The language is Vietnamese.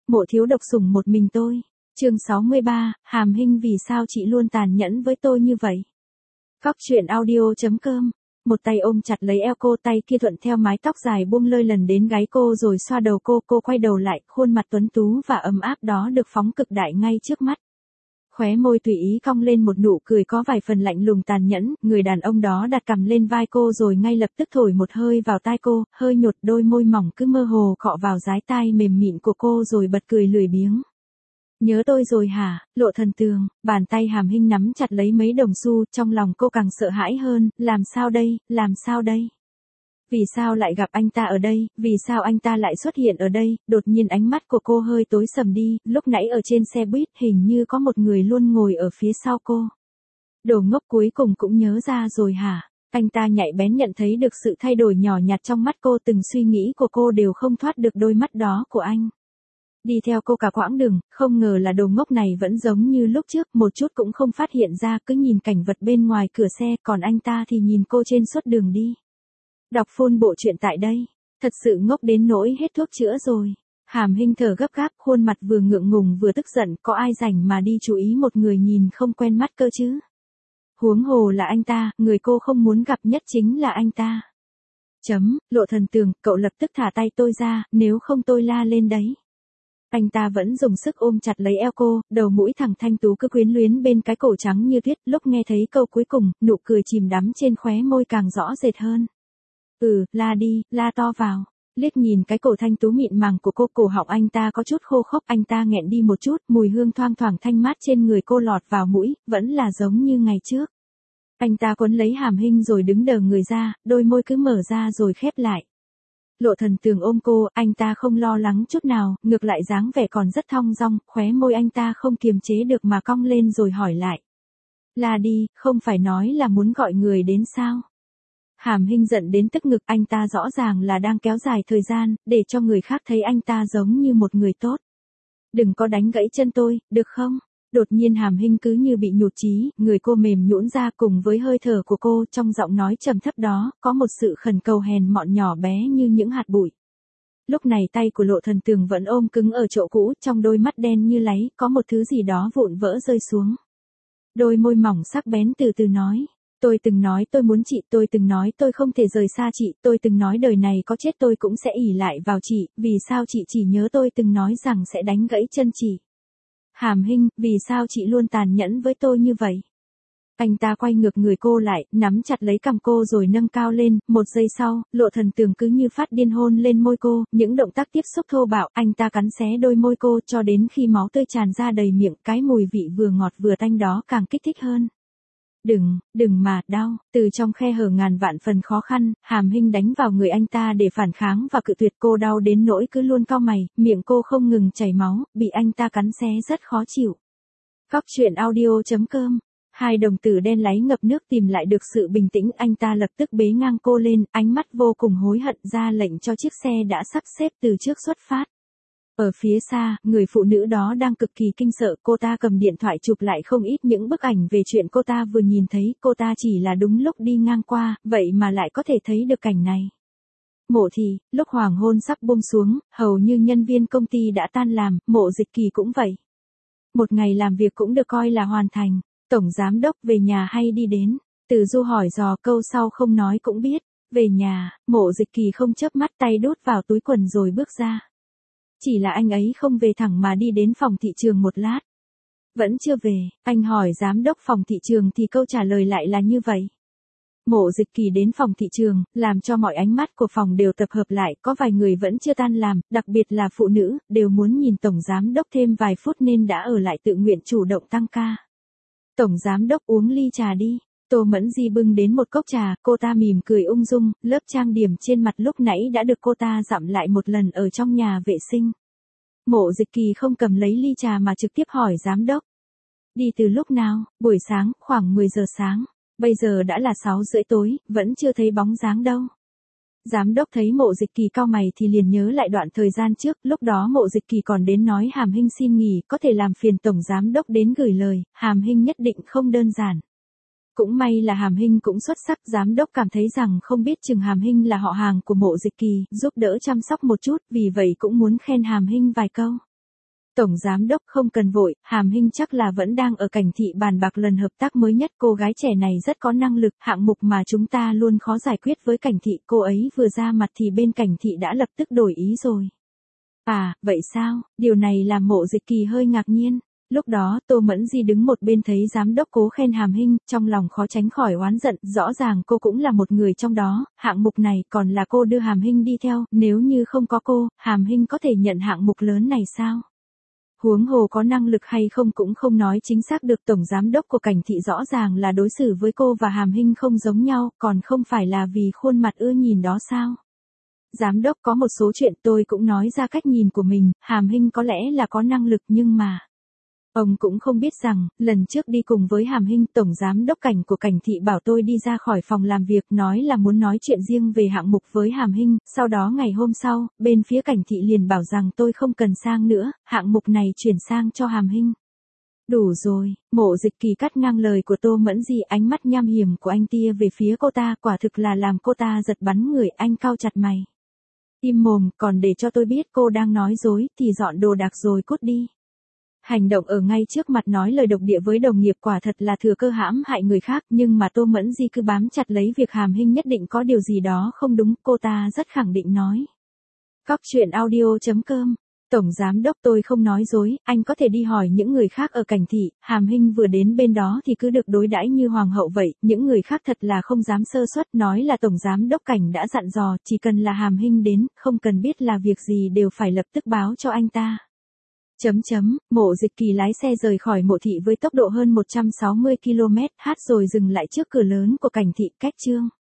Mộ thiếu độc sủng một mình tôi. Chương 63, Hàm Hinh vì sao chị luôn tàn nhẫn với tôi như vậy? Phóc truyện audio.com. Một tay ôm chặt lấy eo cô, tay kia thuận theo mái tóc dài buông lơi lần đến gáy cô rồi xoa đầu cô quay đầu lại, khuôn mặt tuấn tú và ấm áp đó được phóng cực đại ngay trước mắt. Khóe môi tùy ý cong lên một nụ cười có vài phần lạnh lùng tàn nhẫn, người đàn ông đó đặt cằm lên vai cô rồi ngay lập tức thổi một hơi vào tai cô, hơi nhột, đôi môi mỏng cứ mơ hồ cọ vào dái tai mềm mịn của cô rồi bật cười lười biếng. Nhớ tôi rồi hả, Lộ Thần Tường? Bàn tay Hàm Hinh nắm chặt lấy mấy đồng xu, trong lòng cô càng sợ hãi hơn, làm sao đây, làm sao đây? Vì sao lại gặp anh ta ở đây, vì sao anh ta lại xuất hiện ở đây? Đột nhiên ánh mắt của cô hơi tối sầm đi, lúc nãy ở trên xe buýt hình như có một người luôn ngồi ở phía sau cô. Đồ ngốc, cuối cùng cũng nhớ ra rồi hả? Anh ta nhạy bén nhận thấy được sự thay đổi nhỏ nhặt trong mắt cô, từng suy nghĩ của cô đều không thoát được đôi mắt đó của anh. Đi theo cô cả quãng đường, không ngờ là đồ ngốc này vẫn giống như lúc trước, một chút cũng không phát hiện ra, cứ nhìn cảnh vật bên ngoài cửa xe, còn anh ta thì nhìn cô trên suốt đường đi. Đọc full bộ truyện tại đây. Thật sự ngốc đến nỗi hết thuốc chữa rồi. Hàm Hinh thở gấp gáp, khuôn mặt vừa ngượng ngùng vừa tức giận, có ai rảnh mà đi chú ý một người nhìn không quen mắt cơ chứ? Huống hồ là anh ta, người cô không muốn gặp nhất chính là anh ta. Lộ Thần Tường, cậu lập tức thả tay tôi ra, nếu không tôi la lên đấy. Anh ta vẫn dùng sức ôm chặt lấy eo cô, đầu mũi thẳng thanh tú cứ quyến luyến bên cái cổ trắng như tuyết, lúc nghe thấy câu cuối cùng, nụ cười chìm đắm trên khóe môi càng rõ rệt hơn. La đi, la to vào. Liếc nhìn cái cổ thanh tú mịn màng của cô, cổ họng anh ta có chút khô khốc, anh ta nghẹn đi một chút, mùi hương thoang thoảng thanh mát trên người cô lọt vào mũi, vẫn là giống như ngày trước. Anh ta quấn lấy Hàm Hinh rồi đứng đờ người ra, đôi môi cứ mở ra rồi khép lại. Lộ Thần Tường ôm cô, anh ta không lo lắng chút nào, ngược lại dáng vẻ còn rất thong dong, khóe môi anh ta không kiềm chế được mà cong lên rồi hỏi lại. La đi, không phải nói là muốn gọi người đến sao? Hàm Hinh giận đến tức ngực, anh ta rõ ràng là đang kéo dài thời gian, để cho người khác thấy anh ta giống như một người tốt. Đừng có đánh gãy chân tôi, được không? Đột nhiên Hàm Hinh cứ như bị nhụt chí, người cô mềm nhũn ra, cùng với hơi thở của cô, trong giọng nói trầm thấp đó, có một sự khẩn cầu hèn mọn nhỏ bé như những hạt bụi. Lúc này tay của Lộ Thần Tường vẫn ôm cứng ở chỗ cũ, trong đôi mắt đen như láy, có một thứ gì đó vụn vỡ rơi xuống. Đôi môi mỏng sắc bén từ từ nói. Tôi từng nói tôi muốn chị, tôi từng nói tôi không thể rời xa chị, tôi từng nói đời này có chết tôi cũng sẽ ỷ lại vào chị, vì sao chị chỉ nhớ tôi từng nói rằng sẽ đánh gãy chân chị? Hàm Hinh, vì sao chị luôn tàn nhẫn với tôi như vậy? Anh ta quay ngược người cô lại, nắm chặt lấy cằm cô rồi nâng cao lên, một giây sau, Lộ Thần Tường cứ như phát điên hôn lên môi cô, những động tác tiếp xúc thô bạo, anh ta cắn xé đôi môi cô cho đến khi máu tươi tràn ra đầy miệng, cái mùi vị vừa ngọt vừa tanh đó càng kích thích hơn. Đừng mà, đau, từ trong khe hở ngàn vạn phần khó khăn, Hàm Hinh đánh vào người anh ta để phản kháng và cự tuyệt, cô đau đến nỗi cứ luôn cau mày, miệng cô không ngừng chảy máu, bị anh ta cắn xé rất khó chịu. Phóc truyện audio.com. Hai đồng tử đen láy ngập nước tìm lại được sự bình tĩnh, anh ta lập tức bế ngang cô lên, ánh mắt vô cùng hối hận, ra lệnh cho chiếc xe đã sắp xếp từ trước xuất phát. Ở phía xa, người phụ nữ đó đang cực kỳ kinh sợ, cô ta cầm điện thoại chụp lại không ít những bức ảnh về chuyện cô ta vừa nhìn thấy, cô ta chỉ là đúng lúc đi ngang qua, vậy mà lại có thể thấy được cảnh này. Mộ thì, lúc hoàng hôn sắp buông xuống, hầu như nhân viên công ty đã tan làm, Mộ Dịch Kỳ cũng vậy. Một ngày làm việc cũng được coi là hoàn thành. Tổng giám đốc về nhà hay đi đến? Từ Du hỏi dò, câu sau không nói cũng biết. Về nhà, Mộ Dịch Kỳ không chớp mắt, tay đút vào túi quần rồi bước ra. Chỉ là anh ấy không về thẳng mà đi đến phòng thị trường một lát. Vẫn chưa về, anh hỏi giám đốc phòng thị trường thì câu trả lời lại là như vậy. Mộ Dịch Kỳ đến phòng thị trường, làm cho mọi ánh mắt của phòng đều tập hợp lại, có vài người vẫn chưa tan làm, đặc biệt là phụ nữ, đều muốn nhìn tổng giám đốc thêm vài phút nên đã ở lại tự nguyện chủ động tăng ca. Tổng giám đốc uống ly trà đi. Tô Mẫn Di bưng đến một cốc trà, cô ta mỉm cười ung dung, lớp trang điểm trên mặt lúc nãy đã được cô ta dặm lại một lần ở trong nhà vệ sinh. Mộ Dịch Kỳ không cầm lấy ly trà mà trực tiếp hỏi giám đốc. Đi từ lúc nào? Buổi sáng, khoảng 10 giờ sáng. Bây giờ đã là 6 rưỡi tối, vẫn chưa thấy bóng dáng đâu. Giám đốc thấy Mộ Dịch Kỳ cau mày thì liền nhớ lại đoạn thời gian trước, lúc đó Mộ Dịch Kỳ còn đến nói Hàm Hinh xin nghỉ, có thể làm phiền tổng giám đốc đến gửi lời, Hàm Hinh nhất định không đơn giản. Cũng may là Hàm Hinh cũng xuất sắc, giám đốc cảm thấy rằng không biết chừng Hàm Hinh là họ hàng của Mộ Dịch Kỳ, giúp đỡ chăm sóc một chút, vì vậy cũng muốn khen Hàm Hinh vài câu. Tổng giám đốc không cần vội, Hàm Hinh chắc là vẫn đang ở Cảnh Thị bàn bạc lần hợp tác mới nhất. Cô gái trẻ này rất có năng lực, hạng mục mà chúng ta luôn khó giải quyết với Cảnh Thị. Cô ấy vừa ra mặt thì bên Cảnh Thị đã lập tức đổi ý rồi. À, vậy sao? Điều này làm Mộ Dịch Kỳ hơi ngạc nhiên. Lúc đó Tô Mẫn Di đứng một bên thấy giám đốc cố khen Hàm Hinh, trong lòng khó tránh khỏi oán giận, rõ ràng cô cũng là một người trong đó, hạng mục này còn là cô đưa Hàm Hinh đi theo, nếu như không có cô, Hàm Hinh có thể nhận hạng mục lớn này sao? Huống hồ có năng lực hay không cũng không nói chính xác được. Tổng giám đốc của Cảnh Thị rõ ràng là đối xử với cô và Hàm Hinh không giống nhau, còn không phải là vì khuôn mặt ưa nhìn đó sao? Giám đốc, có một số chuyện tôi cũng nói ra cách nhìn của mình, Hàm Hinh có lẽ là có năng lực nhưng mà... Ông cũng không biết rằng, lần trước đi cùng với Hàm Hinh, Tổng Giám đốc Cảnh của Cảnh Thị bảo tôi đi ra khỏi phòng làm việc, nói là muốn nói chuyện riêng về hạng mục với Hàm Hinh, sau đó ngày hôm sau, bên phía Cảnh Thị liền bảo rằng tôi không cần sang nữa, hạng mục này chuyển sang cho Hàm Hinh. Đủ rồi, Mộ Dịch Kỳ cắt ngang lời của Tô Mẫn Di, ánh mắt nham hiểm của anh tia về phía cô ta, quả thực là làm cô ta giật bắn người. Anh cau chặt mày. Im mồm, còn để cho tôi biết cô đang nói dối, thì dọn đồ đạc rồi cút đi. Hành động ở ngay trước mặt nói lời độc địa với đồng nghiệp quả thật là thừa cơ hãm hại người khác, nhưng mà Tô Mẫn Di cứ bám chặt lấy việc Hàm Hinh nhất định có điều gì đó không đúng, cô ta rất khẳng định nói. Cóc truyện audio.com. Tổng giám đốc, tôi không nói dối, anh có thể đi hỏi những người khác ở Cảnh Thị, Hàm Hinh vừa đến bên đó thì cứ được đối đãi như hoàng hậu vậy, những người khác thật là không dám sơ suất, nói là Tổng giám đốc Cảnh đã dặn dò, chỉ cần là Hàm Hinh đến, không cần biết là việc gì đều phải lập tức báo cho anh ta. Mộ Dịch Kỳ lái xe rời khỏi Mộ Thị với tốc độ hơn 160 km/h rồi dừng lại trước cửa lớn của Cảnh Thị. Cách chương